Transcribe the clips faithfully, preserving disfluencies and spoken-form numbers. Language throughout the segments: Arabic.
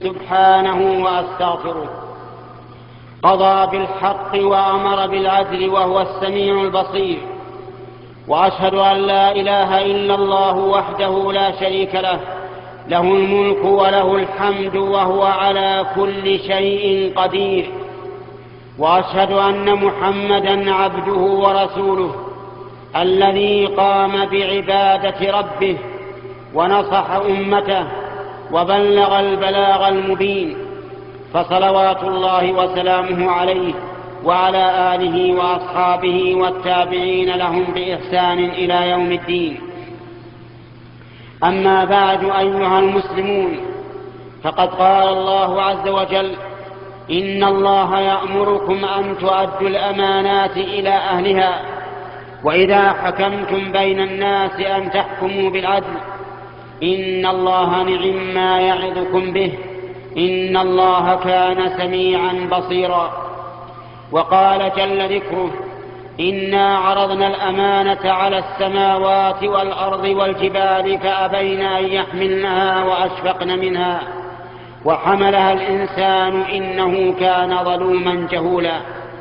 سبحانه وأستغفره. قضى بالحق وأمر بالعدل وهو السميع البصير. وأشهد أن لا إله إلا الله وحده لا شريك له، له الملك وله الحمد وهو على كل شيء قدير. وأشهد أن محمدا عبده ورسوله الذي قام بعبادة ربه ونصح أمته وبلغ البلاغ المبين، فصلوات الله وسلامه عليه وعلى آله وأصحابه والتابعين لهم بإحسان إلى يوم الدين. أما بعد، أيها المسلمون، فقد قال الله عز وجل: إن الله يأمركم أن تؤدوا الأمانات إلى أهلها، وإذا حكمتم بين الناس أن تحكموا بالعدل، إن الله نعم ما يعظكم به، إن الله كان سميعا بصيرا. وقال جل ذكره: إنا عرضنا الأمانة على السماوات والأرض والجبال فأبين أن يحملنها وأشفقن منها وحملها الإنسان إنه كان ظلوما جهولا.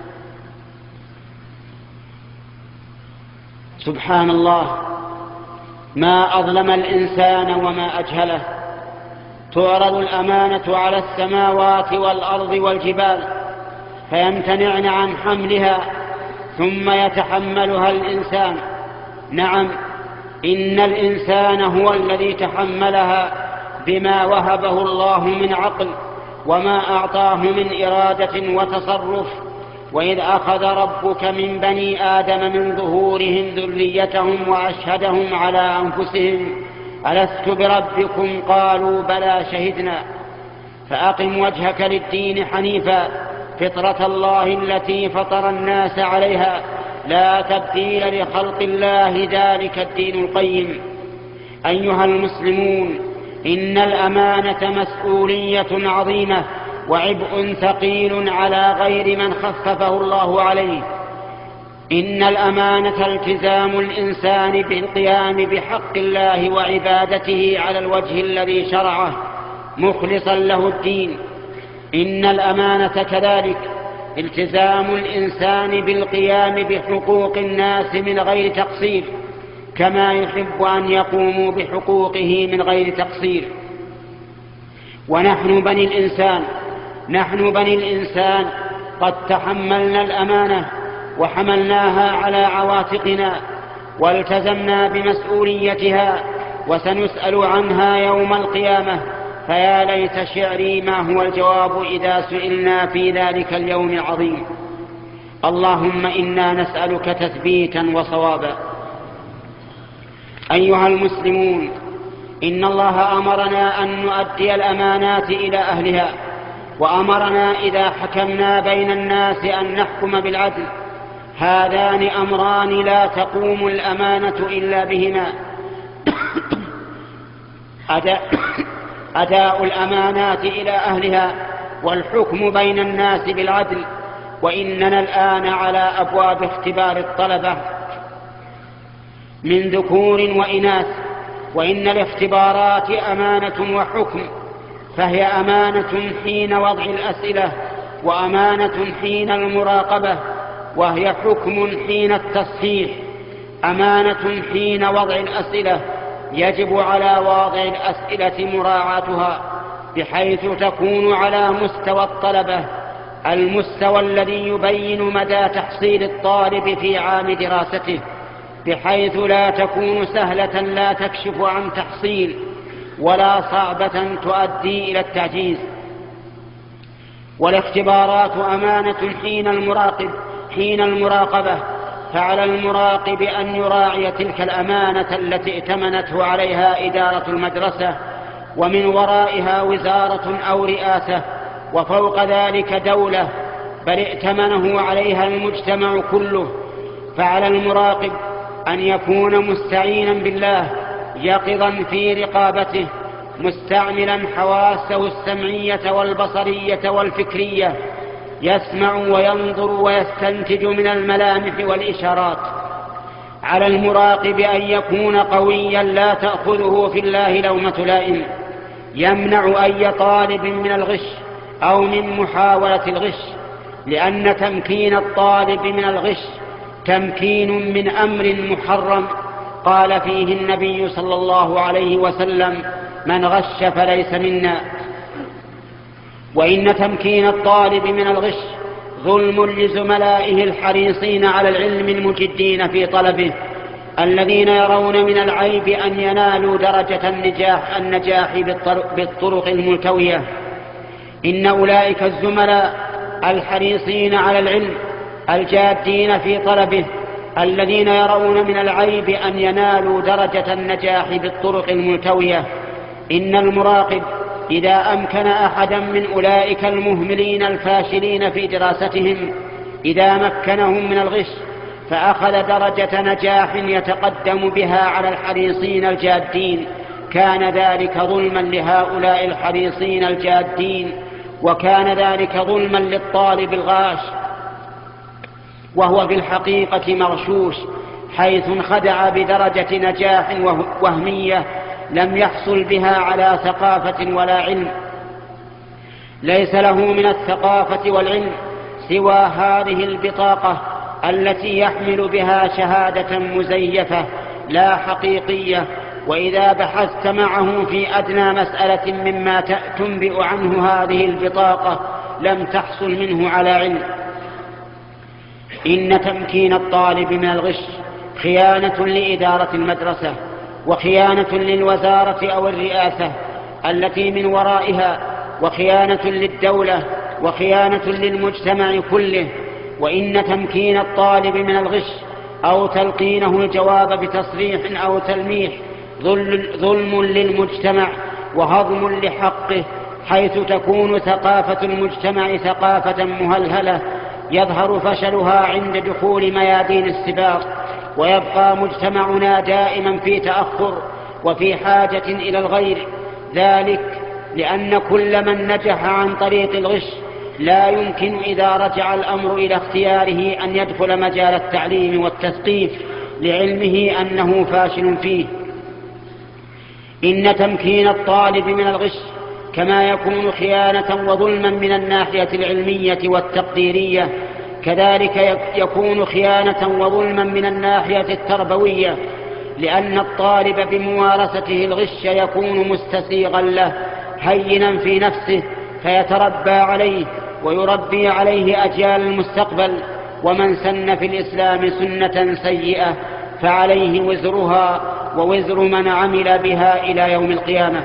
سبحان الله، ما أظلم الإنسان وما أجهله. تعرض الأمانة على السماوات والأرض والجبال فيمتنعن عن حملها ثم يتحملها الإنسان. نعم، إن الإنسان هو الذي تحملها بما وهبه الله من عقل وما أعطاه من إرادة وتصرف. وإذ أخذ ربك من بني آدم من ظهورهم ذريتهم وأشهدهم على أنفسهم ألست بربكم قالوا بلى شهدنا. فأقم وجهك للدين حنيفا فطرة الله التي فطر الناس عليها لا تبديل لخلق الله، ذلك الدين القيم. أيها المسلمون، إن الأمانة مسؤولية عظيمة وعبء ثقيل على غير من خففه الله عليه. إن الأمانة التزام الإنسان بالقيام بحق الله وعبادته على الوجه الذي شرعه مخلصا له الدين. إن الأمانة كذلك التزام الإنسان بالقيام بحقوق الناس من غير تقصير، كما يحب أن يقوموا بحقوقه من غير تقصير. ونحن بني الإنسان نحن بني الإنسان قد تحملنا الأمانة وحملناها على عواتقنا والتزمنا بمسؤوليتها، وسنسأل عنها يوم القيامة. فيا ليت شعري ما هو الجواب إذا سئلنا في ذلك اليوم العظيم. اللهم إنا نسألك تثبيتا وصوابا. أيها المسلمون، إن الله أمرنا أن نؤدي الأمانات إلى أهلها، وأمرنا إذا حكمنا بين الناس أن نحكم بالعدل. هذان أمران لا تقوم الأمانة إلا بهما: أداء, أداء الأمانات إلى أهلها والحكم بين الناس بالعدل. وإننا الآن على أبواب اختبار الطلبة من ذكور وإناث، وإن الاختبارات أمانة وحكم، فهي أمانة حين وضع الأسئلة، وأمانة حين المراقبة، وهي حكم حين التصحيح. أمانة حين وضع الأسئلة يجب على واضع الأسئلة مراعاتها بحيث تكون على مستوى الطلبة، المستوى الذي يبين مدى تحصيل الطالب في عام دراسته، بحيث لا تكون سهلة لا تكشف عن تحصيل ولا صعبة تؤدي إلى التعجيز. والاختبارات أمانة حين المراقب حين المراقبة، فعلى المراقب أن يراعي تلك الأمانة التي ائتمنته عليها إدارة المدرسة ومن ورائها وزارة أو رئاسة، وفوق ذلك دولة، بل ائتمنه عليها المجتمع كله. فعلى المراقب أن يكون مستعينا بالله يقظا في رقابته، مستعملا حواسه السمعية والبصرية والفكرية، يسمع وينظر ويستنتج من الملامح والإشارات. على المراقب أن يكون قويا لا تأخذه في الله لومة لائم، يمنع أي طالب من الغش أو من محاولة الغش، لأن تمكين الطالب من الغش تمكين من أمر محرم قال فيه النبي صلى الله عليه وسلم: من غش فليس منا. وإن تمكين الطالب من الغش ظلم لزملائه الحريصين على العلم المجدين في طلبه، الذين يرون من العيب أن ينالوا درجة النجاح, النجاح بالطرق الملتوية. إن أولئك الزملاء الحريصين على العلم الجادين في طلبه، الذين يرون من العيب أن ينالوا درجة النجاح بالطرق الملتوية، إن المراقب إذا أمكن أحدا من أولئك المهملين الفاشلين في دراستهم، إذا مكنهم من الغش فأخذ درجة نجاح يتقدم بها على الحريصين الجادين، كان ذلك ظلما لهؤلاء الحريصين الجادين، وكان ذلك ظلما للطالب الغاش، وهو في الحقيقة مغشوش، حيث انخدع بدرجة نجاح وهمية لم يحصل بها على ثقافة ولا علم. ليس له من الثقافة والعلم سوى هذه البطاقة التي يحمل بها شهادة مزيفة لا حقيقية، وإذا بحثت معه في أدنى مسألة مما تنبئ عنه هذه البطاقة لم تحصل منه على علم. إن تمكين الطالب من الغش خيانة لإدارة المدرسة، وخيانة للوزارة أو الرئاسة التي من ورائها، وخيانة للدولة، وخيانة للمجتمع كله. وإن تمكين الطالب من الغش أو تلقينه الجواب بتصريح أو تلميح ظلم للمجتمع وهضم لحقه، حيث تكون ثقافة المجتمع ثقافة مهلهلة يظهر فشلها عند دخول ميادين السباق، ويبقى مجتمعنا دائما في تأخر وفي حاجة إلى الغير، ذلك لأن كل من نجح عن طريق الغش لا يمكن إذا رجع الأمر إلى اختياره أن يدخل مجال التعليم والتثقيف لعلمه أنه فاشل فيه. إن تمكين الطالب من الغش كما يكون خيانة وظلما من الناحية العلمية والتقديرية، كذلك يكون خيانة وظلما من الناحية التربوية، لأن الطالب بممارسته الغش يكون مستسيغا له هينا في نفسه، فيتربى عليه ويربي عليه أجيال المستقبل. ومن سن في الإسلام سنة سيئة فعليه وزرها ووزر من عمل بها إلى يوم القيامة.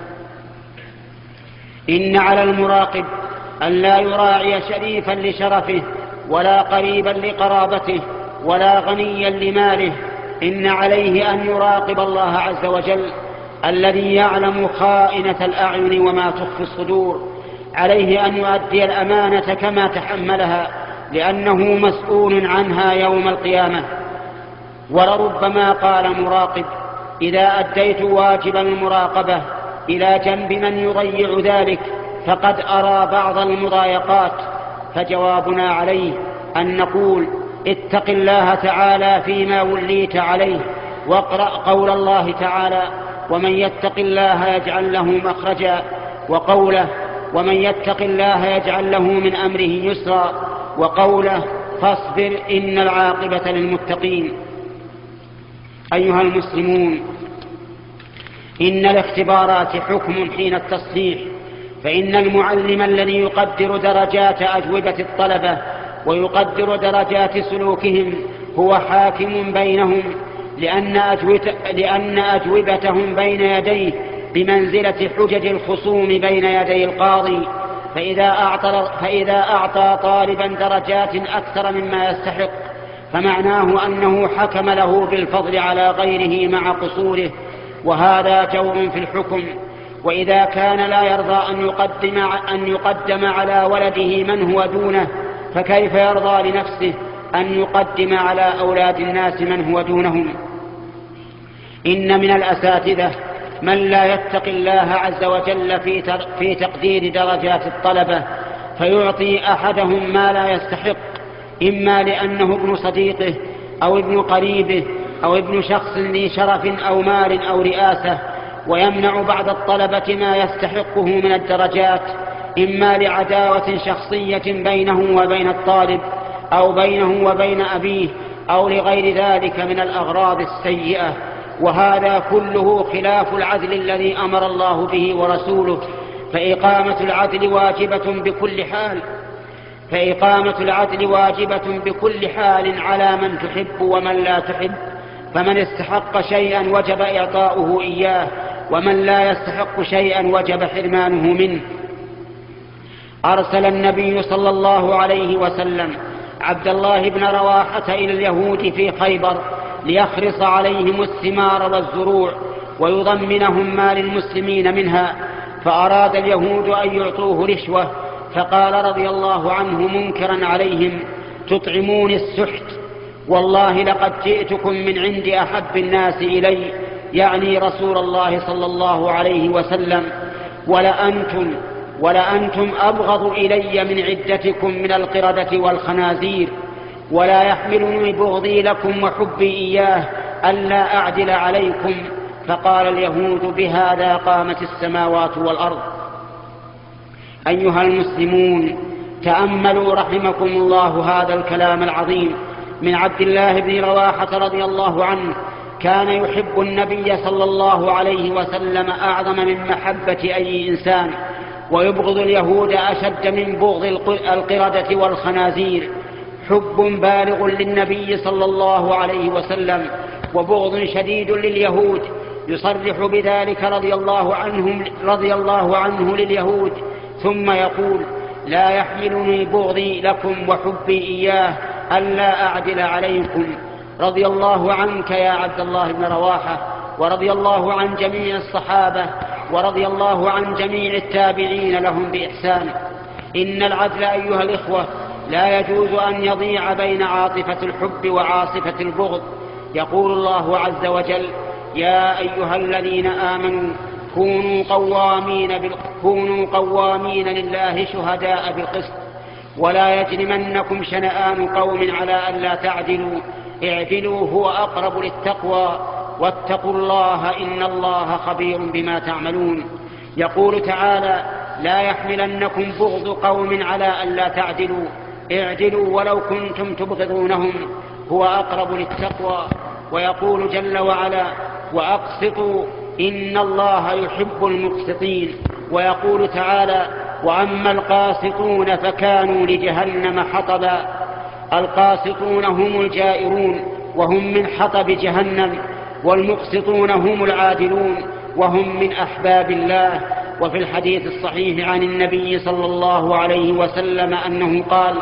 إن على المراقب أن لا يراعي شريفا لشرفه، ولا قريبا لقرابته، ولا غنيا لماله. إن عليه أن يراقب الله عز وجل الذي يعلم خائنة الأعين وما تخفي الصدور. عليه أن يؤدي الأمانة كما تحملها، لأنه مسؤول عنها يوم القيامة. ولربما قال مراقب: إذا أديت واجب المراقبة إلى جنب من يضيع ذلك فقد أرى بعض المضايقات. فجوابنا عليه أن نقول: اتق الله تعالى فيما وليت عليه، واقرأ قول الله تعالى: ومن يتق الله يجعل له مخرجا، وقوله: ومن يتق الله يجعل له من أمره يسرا، وقوله: فاصبر إن العاقبة للمتقين. أيها المسلمون، إن الاختبارات حكم حين التصحيح، فإن المعلم الذي يقدر درجات أجوبة الطلبة ويقدر درجات سلوكهم هو حاكم بينهم، لأن, لأن أجوبتهم بين يديه بمنزلة حجج الخصوم بين يدي القاضي. فإذا أعطى, فإذا أعطى طالبا درجات أكثر مما يستحق فمعناه أنه حكم له بالفضل على غيره مع قصوره، وهذا جور في الحكم. وإذا كان لا يرضى أن يقدم, أن يقدم على ولده من هو دونه، فكيف يرضى لنفسه أن يقدم على أولاد الناس من هو دونهم؟ إن من الأساتذة من لا يتقي الله عز وجل في تقدير درجات الطلبة، فيعطي أحدهم ما لا يستحق، إما لأنه ابن صديقه أو ابن قريبه أو ابن شخص ذي شرف أو مال أو رئاسة، ويمنع بعض الطلبة ما يستحقه من الدرجات، إما لعداوة شخصية بينه وبين الطالب أو بينه وبين أبيه أو لغير ذلك من الأغراض السيئة، وهذا كله خلاف العدل الذي أمر الله به ورسوله. فإقامة العدل واجبة بكل حال فإقامة العدل واجبة بكل حال على من تحب ومن لا تحب، فمن استحق شيئا وجب إعطاؤه إياه، ومن لا يستحق شيئا وجب حرمانه منه. أرسل النبي صلى الله عليه وسلم عبد الله بن رواحة إلى اليهود في خيبر ليخرص عليهم الثمار والزروع ويضمنهم ما للمسلمين منها، فأراد اليهود أن يعطوه رشوة، فقال رضي الله عنه منكرا عليهم: تطعمون السحت، والله لقد جئتكم من عند أحب الناس إلي، يعني رسول الله صلى الله عليه وسلم، ولأنتم, ولأنتم أبغض إلي من عدتكم من القردة والخنازير، ولا يحملني بغضي لكم وحبي إياه ألا أعدل عليكم. فقال اليهود: بهذا قامت السماوات والأرض. أيها المسلمون، تأملوا رحمكم الله هذا الكلام العظيم من عبد الله بن رواحة رضي الله عنه. كان يحب النبي صلى الله عليه وسلم أعظم من محبة أي إنسان، ويبغض اليهود أشد من بغض القردة والخنازير. حب بالغ للنبي صلى الله عليه وسلم وبغض شديد لليهود، يصرح بذلك رضي الله عنهم رضي الله عنه لليهود، ثم يقول: لا يحملني بغضي لكم وحبي إياه ألا أعدل عليكم. رضي الله عنك يا عبد الله بن رواحة، ورضي الله عن جميع الصحابة، ورضي الله عن جميع التابعين لهم بإحسان. إن العدل أيها الإخوة لا يجوز أن يضيع بين عاطفة الحب وعاصفة البغض. يقول الله عز وجل: يا أيها الذين آمنوا كونوا قوامين, بال... كونوا قوامين لله شهداء بالقسط، ولا يجرمنكم شنآن قوم على ألا تعدلوا، اعدلوا هو أقرب للتقوى، واتقوا الله إن الله خبير بما تعملون. يقول تعالى: لا يحملنكم بغض قوم على ألا تعدلوا، اعدلوا ولو كنتم تبغضونهم، هو أقرب للتقوى. ويقول جل وعلا: وأقسطوا إن الله يحب المقسطين. ويقول تعالى: وأما القاسطون فكانوا لجهنم حطبا. القاسطون هم الجائرون وهم من حطب جهنم، والمقسطون هم العادلون وهم من أحباب الله. وفي الحديث الصحيح عن النبي صلى الله عليه وسلم أنه قال: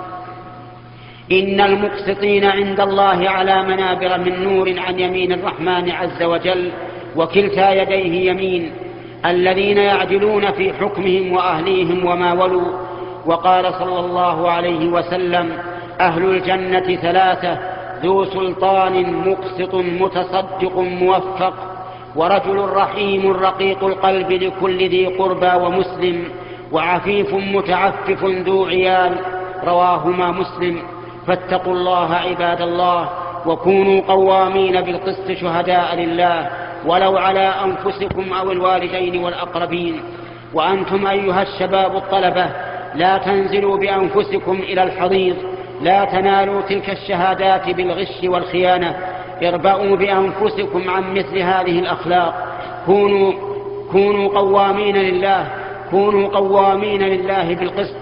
إن المقسطين عند الله على منابر من نور عن يمين الرحمن عز وجل، وكلتا يديه يمين، الذين يعدلون في حكمهم وأهليهم وما ولوا. وقال صلى الله عليه وسلم: أهل الجنة ثلاثة: ذو سلطان مقسط متصدق موفق، ورجل رحيم رقيق القلب لكل ذي قربى ومسلم، وعفيف متعفف ذو عيال. رواهما مسلم. فاتقوا الله عباد الله، وكونوا قوامين بالقسط شهداء لله، ولو على أنفسكم أو الوالدين والأقربين. وأنتم أيها الشباب الطلبة لا تنزلوا بأنفسكم إلى الحضيض، لا تنالوا تلك الشهادات بالغش والخيانة. اربأوا بأنفسكم عن مثل هذه الأخلاق. كونوا, كونوا قوامين لله كونوا قوامين لله بالقسط.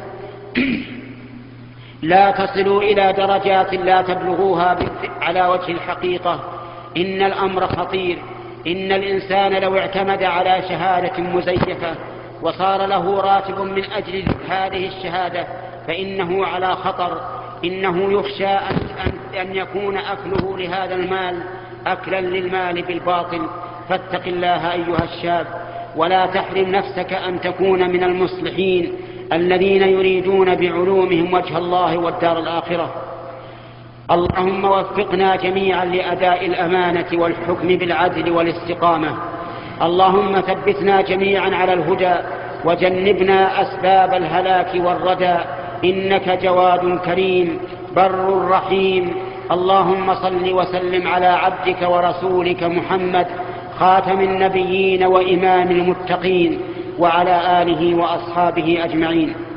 لا تصلوا إلى درجات لا تبلغوها على وجه الحقيقة. إن الأمر خطير. إن الإنسان لو اعتمد على شهادة مزيفة وصار له راتب من أجل هذه الشهادة فإنه على خطر. إنه يخشى أن, أن يكون أكله لهذا المال أكلا للمال بالباطل. فاتق الله أيها الشاب، ولا تحرم نفسك أن تكون من المصلحين الذين يريدون بعلومهم وجه الله والدار الآخرة. اللهم وفقنا جميعا لأداء الأمانة والحكم بالعدل والاستقامة. اللهم ثبتنا جميعا على الهدى وجنبنا أسباب الهلاك والردى، إنك جواد كريم بر رحيم. اللهم صل وسلم على عبدك ورسولك محمد خاتم النبيين وإمام المتقين، وعلى آله وأصحابه أجمعين.